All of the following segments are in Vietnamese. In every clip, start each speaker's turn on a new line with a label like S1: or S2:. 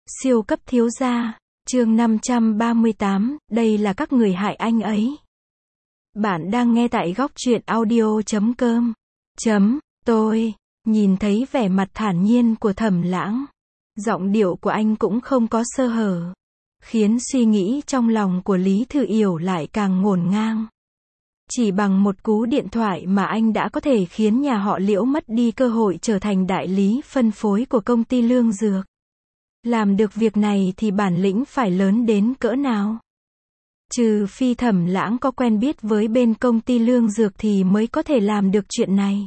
S1: Siêu cấp thiếu gia, chương 538, đây là các người hại anh ấy. Bạn đang nghe tại góc truyện audio.com. Tôi nhìn thấy vẻ mặt thản nhiên của Thẩm Lãng. Giọng điệu của anh cũng không có sơ hở, khiến suy nghĩ trong lòng của Lý Thư Yểu lại càng ngổn ngang. Chỉ bằng một cú điện thoại mà anh đã có thể khiến nhà họ Liễu mất đi cơ hội trở thành đại lý phân phối của công ty Lương Dược. Làm được việc này thì bản lĩnh phải lớn đến cỡ nào? Trừ phi Thẩm Lãng có quen biết với bên công ty Lương Dược thì mới có thể làm được chuyện này.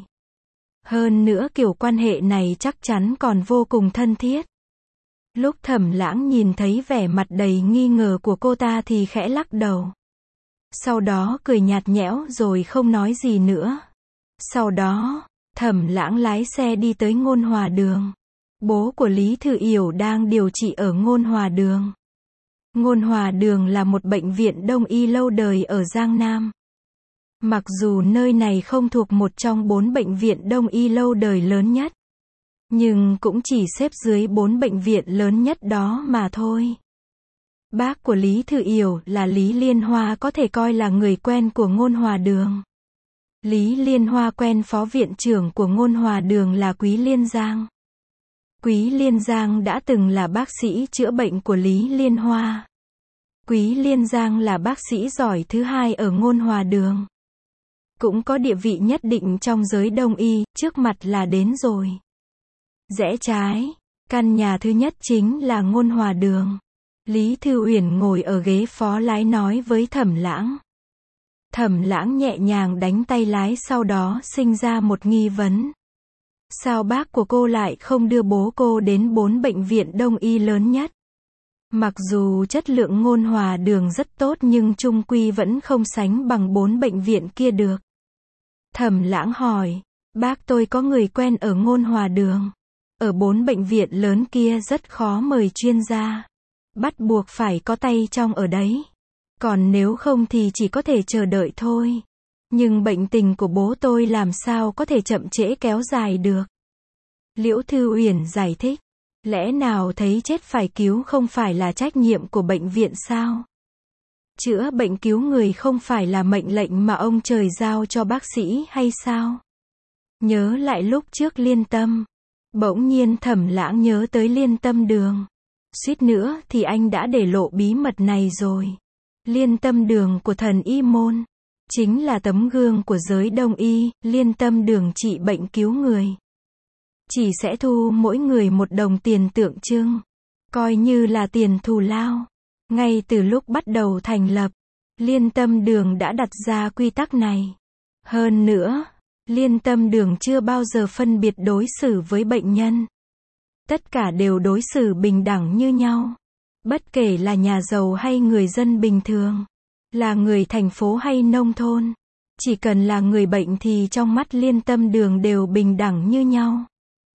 S1: Hơn nữa kiểu quan hệ này chắc chắn còn vô cùng thân thiết. Lúc Thẩm Lãng nhìn thấy vẻ mặt đầy nghi ngờ của cô ta thì khẽ lắc đầu. Sau đó cười nhạt nhẽo rồi không nói gì nữa. Sau đó, Thẩm Lãng lái xe đi tới Ngôn Hòa Đường. Bố của Lý Thư Yểu đang điều trị ở Ngôn Hòa Đường. Ngôn Hòa Đường là một bệnh viện đông y lâu đời ở Giang Nam. Mặc dù nơi này không thuộc một trong 4 bệnh viện đông y lâu đời lớn nhất, nhưng cũng chỉ xếp dưới 4 bệnh viện lớn nhất đó mà thôi. Bác của Lý Thư Yểu là Lý Liên Hoa có thể coi là người quen của Ngôn Hòa Đường. Lý Liên Hoa quen phó viện trưởng của Ngôn Hòa Đường là Quý Liên Giang. Quý Liên Giang đã từng là bác sĩ chữa bệnh của Lý Liên Hoa. Quý Liên Giang là bác sĩ giỏi thứ hai ở Ngôn Hòa Đường. Cũng có địa vị nhất định trong giới đông y, trước mặt là đến rồi. Rẽ trái, căn nhà thứ nhất chính là Ngôn Hòa Đường. Lý Thư Uyển ngồi ở ghế phó lái nói với Thẩm Lãng. Thẩm Lãng nhẹ nhàng đánh tay lái, sau đó sinh ra một nghi vấn. Sao bác của cô lại không đưa bố cô đến 4 bệnh viện đông y lớn nhất? Mặc dù chất lượng Ngôn Hòa Đường rất tốt nhưng chung quy vẫn không sánh bằng 4 bệnh viện kia được. Thẩm Lãng hỏi, bác tôi có người quen ở Ngôn Hòa Đường. Ở 4 bệnh viện lớn kia rất khó mời chuyên gia. Bắt buộc phải có tay trong ở đấy. Còn nếu không thì chỉ có thể chờ đợi thôi. Nhưng bệnh tình của bố tôi làm sao có thể chậm trễ kéo dài được. Liễu Thư Uyển giải thích. Lẽ nào thấy chết phải cứu không phải là trách nhiệm của bệnh viện sao? Chữa bệnh cứu người không phải là mệnh lệnh mà ông trời giao cho bác sĩ hay sao? Nhớ lại lúc trước Liên Tâm. Bỗng nhiên Thẩm Lãng nhớ tới Liên Tâm Đường. Suýt nữa thì anh đã để lộ bí mật này rồi. Liên Tâm Đường của thần y môn chính là tấm gương của giới đông y. Liên Tâm Đường trị bệnh cứu người, chỉ sẽ thu mỗi người 1 đồng tiền tượng trưng, coi như là tiền thù lao. Ngay từ lúc bắt đầu thành lập, Liên Tâm Đường đã đặt ra quy tắc này. Hơn nữa, Liên Tâm Đường chưa bao giờ phân biệt đối xử với bệnh nhân. Tất cả đều đối xử bình đẳng như nhau. Bất kể là nhà giàu hay người dân bình thường, là người thành phố hay nông thôn, chỉ cần là người bệnh thì trong mắt Liên Tâm Đường đều bình đẳng như nhau.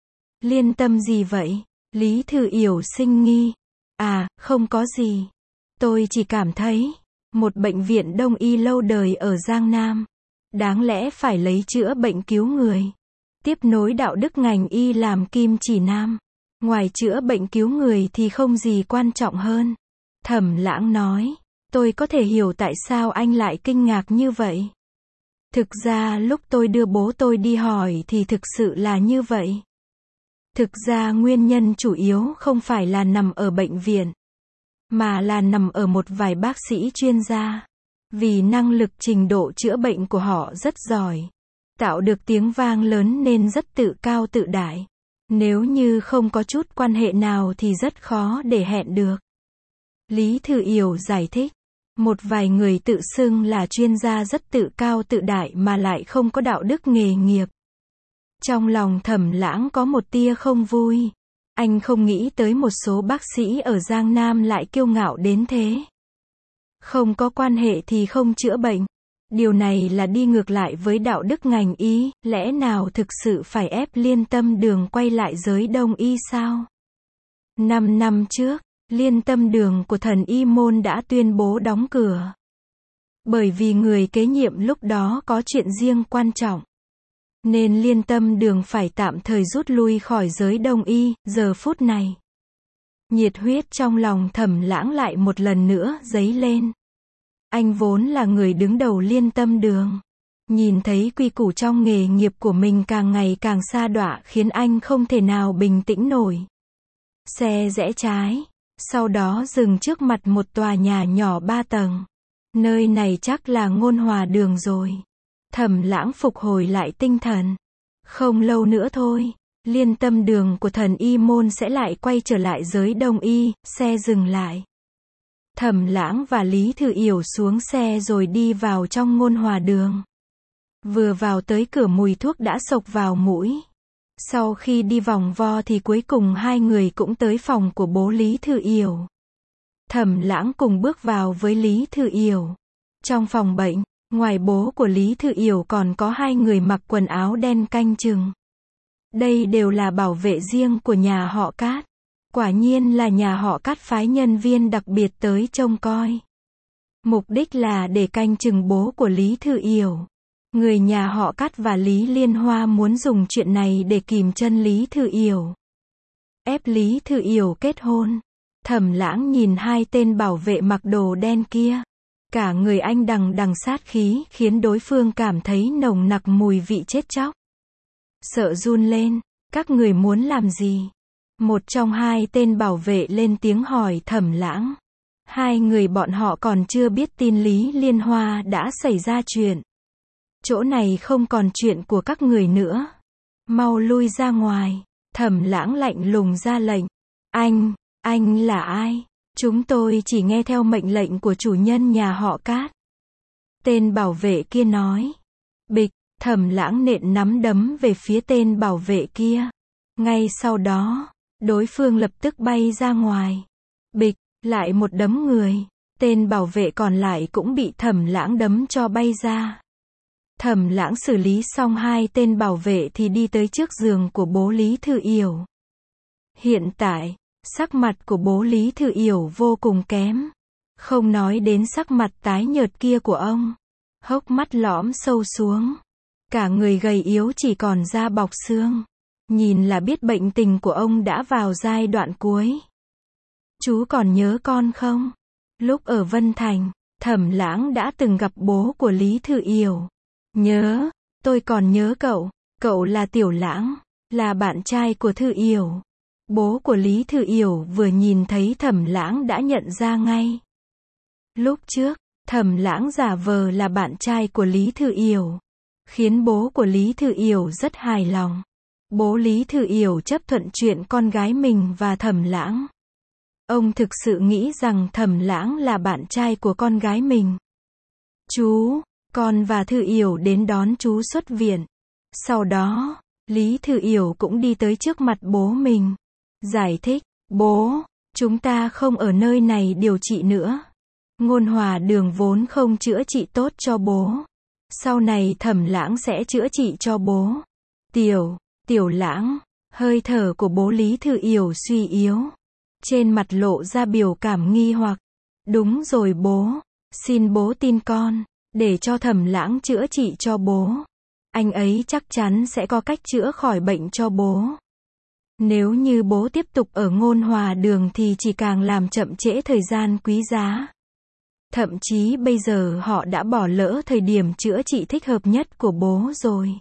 S1: Liên tâm gì vậy? Lý Thư Yểu sinh nghi. À, không có gì. Tôi chỉ cảm thấy, một bệnh viện đông y lâu đời ở Giang Nam, đáng lẽ phải lấy chữa bệnh cứu người, tiếp nối đạo đức ngành y làm kim chỉ nam. Ngoài chữa bệnh cứu người thì không gì quan trọng hơn. Thẩm Lãng nói. Tôi có thể hiểu tại sao anh lại kinh ngạc như vậy. Thực ra lúc tôi đưa bố tôi đi hỏi thì thực sự là như vậy. Thực ra nguyên nhân chủ yếu không phải là nằm ở bệnh viện, mà là nằm ở một vài bác sĩ chuyên gia. Vì năng lực trình độ chữa bệnh của họ rất giỏi, tạo được tiếng vang lớn nên rất tự cao tự đại. Nếu như không có chút quan hệ nào thì rất khó để hẹn được. Lý Thư Yểu giải thích. Một vài người tự xưng là chuyên gia rất tự cao tự đại mà lại không có đạo đức nghề nghiệp. Trong lòng Thẩm Lãng có một tia không vui. Anh không nghĩ tới một số bác sĩ ở Giang Nam lại kiêu ngạo đến thế. Không có quan hệ thì không chữa bệnh. Điều này là đi ngược lại với đạo đức ngành y. Lẽ nào thực sự phải ép Liên Tâm Đường quay lại giới đông y sao? 5 năm trước, Liên Tâm Đường của thần y môn đã tuyên bố đóng cửa. Bởi vì người kế nhiệm lúc đó có chuyện riêng quan trọng, nên Liên Tâm Đường phải tạm thời rút lui khỏi giới đông y. Giờ phút này, Nhiệt huyết trong lòng Thẩm Lãng lại một lần nữa dấy lên. Anh vốn là người đứng đầu Liên Tâm Đường. Nhìn thấy quy củ trong nghề nghiệp của mình càng ngày càng sa đọa khiến anh không thể nào bình tĩnh nổi. Xe rẽ trái, sau đó dừng trước mặt một tòa nhà nhỏ 3 tầng. Nơi này chắc là Ngôn Hòa Đường rồi. Thẩm Lãng phục hồi lại tinh thần. Không lâu nữa thôi, Liên Tâm Đường của Thần Y Môn sẽ lại quay trở lại giới Đông Y, xe dừng lại. Thẩm Lãng và Lý Thư Yểu xuống xe rồi đi vào trong Ngôn Hòa Đường. Vừa vào tới cửa mùi thuốc đã xộc vào mũi. Sau khi đi vòng vo thì cuối cùng hai người cũng tới phòng của bố Lý Thư Yểu. Thẩm Lãng cùng bước vào với Lý Thư Yểu. Trong phòng bệnh, ngoài bố của Lý Thư Yểu còn có hai người mặc quần áo đen canh chừng. Đây đều là bảo vệ riêng của nhà họ Cát. Quả nhiên là nhà họ Cát phái nhân viên đặc biệt tới trông coi. Mục đích là để canh chừng bố của Lý Thư Yểu. Người nhà họ Cát và Lý Liên Hoa muốn dùng chuyện này để kìm chân Lý Thư Yểu. Ép Lý Thư Yểu kết hôn. Thẩm Lãng nhìn hai tên bảo vệ mặc đồ đen kia. Cả người anh đằng đằng sát khí khiến đối phương cảm thấy nồng nặc mùi vị chết chóc. Sợ run lên, các người muốn làm gì? Một trong hai tên bảo vệ lên tiếng hỏi Thẩm Lãng. Hai người bọn họ còn chưa biết tin Lý Liên Hoa đã xảy ra chuyện. Chỗ này không còn chuyện của các người nữa. Mau lui ra ngoài. Thẩm Lãng lạnh lùng ra lệnh. Anh là ai? Chúng tôi chỉ nghe theo mệnh lệnh của chủ nhân nhà họ Cát. Tên bảo vệ kia nói. Bịch, Thẩm Lãng nện nắm đấm về phía tên bảo vệ kia. Ngay sau đó, đối phương lập tức bay ra ngoài. Bịch, lại một đấm người. Tên bảo vệ còn lại cũng bị Thẩm Lãng đấm cho bay ra. Thẩm Lãng xử lý xong hai tên bảo vệ thì đi tới trước giường của bố Lý Thư Yểu. Hiện tại, sắc mặt của bố Lý Thư Yểu vô cùng kém. Không nói đến sắc mặt tái nhợt kia của ông. Hốc mắt lõm sâu xuống. Cả người gầy yếu chỉ còn da bọc xương. Nhìn là biết bệnh tình của ông đã vào giai đoạn cuối. Chú còn nhớ con không? Lúc ở Vân Thành, Thẩm Lãng đã từng gặp bố của Lý Thư Yểu. Nhớ, tôi còn nhớ cậu là Tiểu Lãng, là bạn trai của Thư Yểu. Bố của Lý Thư Yểu vừa nhìn thấy Thẩm Lãng đã nhận ra ngay. Lúc trước, Thẩm Lãng giả vờ là bạn trai của Lý Thư Yểu, khiến bố của Lý Thư Yểu rất hài lòng. Bố Lý Thư Yểu chấp thuận chuyện con gái mình và Thẩm Lãng. Ông thực sự nghĩ rằng Thẩm Lãng là bạn trai của con gái mình. Chú, con và Thư Yểu đến đón chú xuất viện. Sau đó, Lý Thư Yểu cũng đi tới trước mặt bố mình. Giải thích, bố, chúng ta không ở nơi này điều trị nữa. Ngôn Hòa Đường vốn không chữa trị tốt cho bố. Sau này Thẩm Lãng sẽ chữa trị cho bố. Tiểu Lãng, hơi thở của bố Lý Thư Yểu suy yếu. Trên mặt lộ ra biểu cảm nghi hoặc. Đúng rồi bố, xin bố tin con, để cho Thẩm Lãng chữa trị cho bố. Anh ấy chắc chắn sẽ có cách chữa khỏi bệnh cho bố. Nếu như bố tiếp tục ở Ngôn Hòa Đường thì chỉ càng làm chậm trễ thời gian quý giá. Thậm chí bây giờ họ đã bỏ lỡ thời điểm chữa trị thích hợp nhất của bố rồi.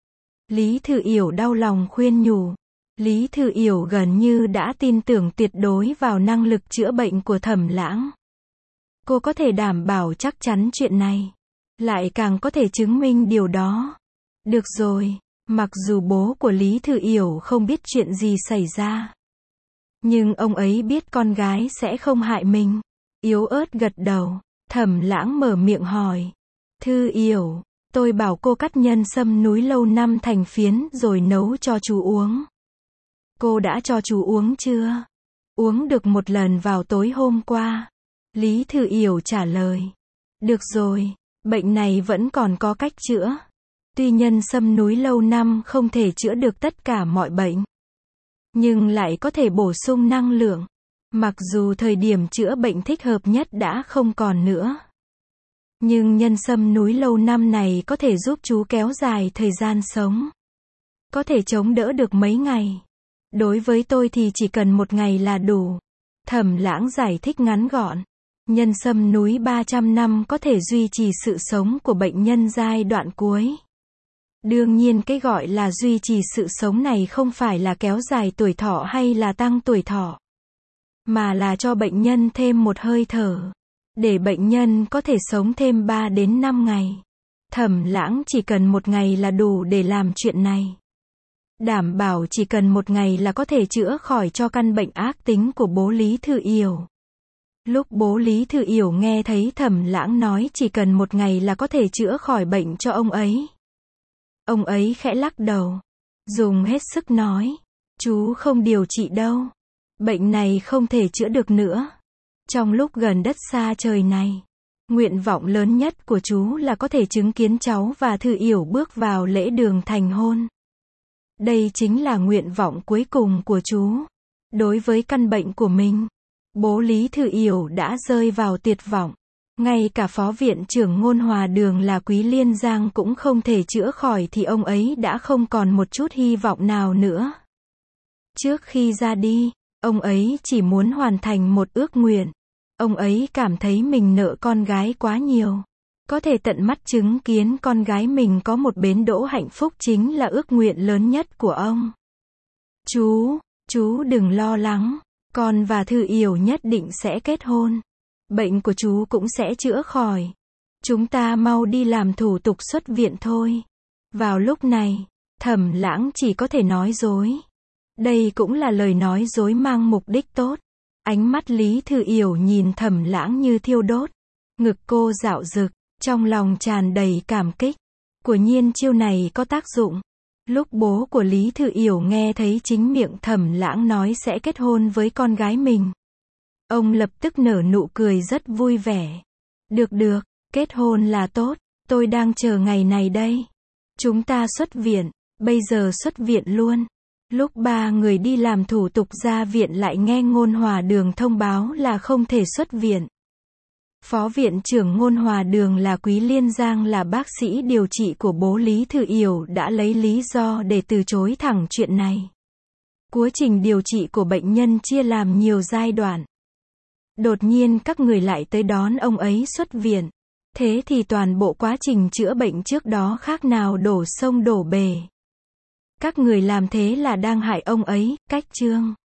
S1: Lý Thư Yểu đau lòng khuyên nhủ. Lý Thư Yểu gần như đã tin tưởng tuyệt đối vào năng lực chữa bệnh của Thẩm Lãng. Cô có thể đảm bảo chắc chắn chuyện này. Lại càng có thể chứng minh điều đó. Được rồi, mặc dù bố của Lý Thư Yểu không biết chuyện gì xảy ra. Nhưng ông ấy biết con gái sẽ không hại mình. Yếu ớt gật đầu, Thẩm Lãng mở miệng hỏi. Thư Yểu, tôi bảo cô cắt nhân sâm núi lâu năm thành phiến rồi nấu cho chú uống. Cô đã cho chú uống chưa? Uống được một lần vào tối hôm qua. Lý Thư Yểu trả lời. Được rồi, bệnh này vẫn còn có cách chữa. Tuy nhân sâm núi lâu năm không thể chữa được tất cả mọi bệnh, nhưng lại có thể bổ sung năng lượng. Mặc dù thời điểm chữa bệnh thích hợp nhất đã không còn nữa, nhưng nhân sâm núi lâu năm này có thể giúp chú kéo dài thời gian sống. Có thể chống đỡ được mấy ngày. Đối với tôi thì chỉ cần một ngày là đủ. Thẩm Lãng giải thích ngắn gọn. Nhân sâm núi 300 năm có thể duy trì sự sống của bệnh nhân giai đoạn cuối. Đương nhiên cái gọi là duy trì sự sống này không phải là kéo dài tuổi thọ hay là tăng tuổi thọ, mà là cho bệnh nhân thêm một hơi thở, để bệnh nhân có thể sống thêm 3 đến 5 ngày. Thẩm Lãng chỉ cần 1 ngày là đủ để làm chuyện này. Đảm bảo chỉ cần 1 ngày là có thể chữa khỏi cho căn bệnh ác tính của bố Lý Thư Yểu. Lúc bố Lý Thư Yểu nghe thấy Thẩm Lãng nói chỉ cần 1 ngày là có thể chữa khỏi bệnh cho ông ấy khẽ lắc đầu, dùng hết sức nói, chú không điều trị đâu. Bệnh này không thể chữa được nữa. Trong lúc gần đất xa trời này, nguyện vọng lớn nhất của chú là có thể chứng kiến cháu và Thư Yểu bước vào lễ đường thành hôn. Đây chính là nguyện vọng cuối cùng của chú. Đối với căn bệnh của mình, bố Lý Thư Yểu đã rơi vào tuyệt vọng. Ngay cả phó viện trưởng Ngôn Hòa Đường là Quý Liên Giang cũng không thể chữa khỏi thì ông ấy đã không còn một chút hy vọng nào nữa. Trước khi ra đi, ông ấy chỉ muốn hoàn thành một ước nguyện. Ông ấy cảm thấy mình nợ con gái quá nhiều. Có thể tận mắt chứng kiến con gái mình có một bến đỗ hạnh phúc chính là ước nguyện lớn nhất của ông. Chú đừng lo lắng. Con và Thư Yểu nhất định sẽ kết hôn. Bệnh của chú cũng sẽ chữa khỏi. Chúng ta mau đi làm thủ tục xuất viện thôi. Vào lúc này, Thẩm Lãng chỉ có thể nói dối. Đây cũng là lời nói dối mang mục đích tốt. Ánh mắt Lý Thư Yểu nhìn Thẩm Lãng như thiêu đốt. Ngực cô dạo dực, trong lòng tràn đầy cảm kích. Quả nhiên chiêu này có tác dụng. Lúc bố của Lý Thư Yểu nghe thấy chính miệng Thẩm Lãng nói sẽ kết hôn với con gái mình, ông lập tức nở nụ cười rất vui vẻ. Được, kết hôn là tốt, tôi đang chờ ngày này đây. Chúng ta xuất viện, bây giờ xuất viện luôn. Lúc 3 người đi làm thủ tục ra viện lại nghe Ngôn Hòa Đường thông báo là không thể xuất viện. Phó viện trưởng Ngôn Hòa Đường là Quý Liên Giang là bác sĩ điều trị của bố Lý Thư Yểu đã lấy lý do để từ chối thẳng chuyện này. Quá trình điều trị của bệnh nhân chia làm nhiều giai đoạn. Đột nhiên các người lại tới đón ông ấy xuất viện. Thế thì toàn bộ quá trình chữa bệnh trước đó khác nào đổ sông đổ bể. Các người làm thế là đang hại ông ấy, cách chương.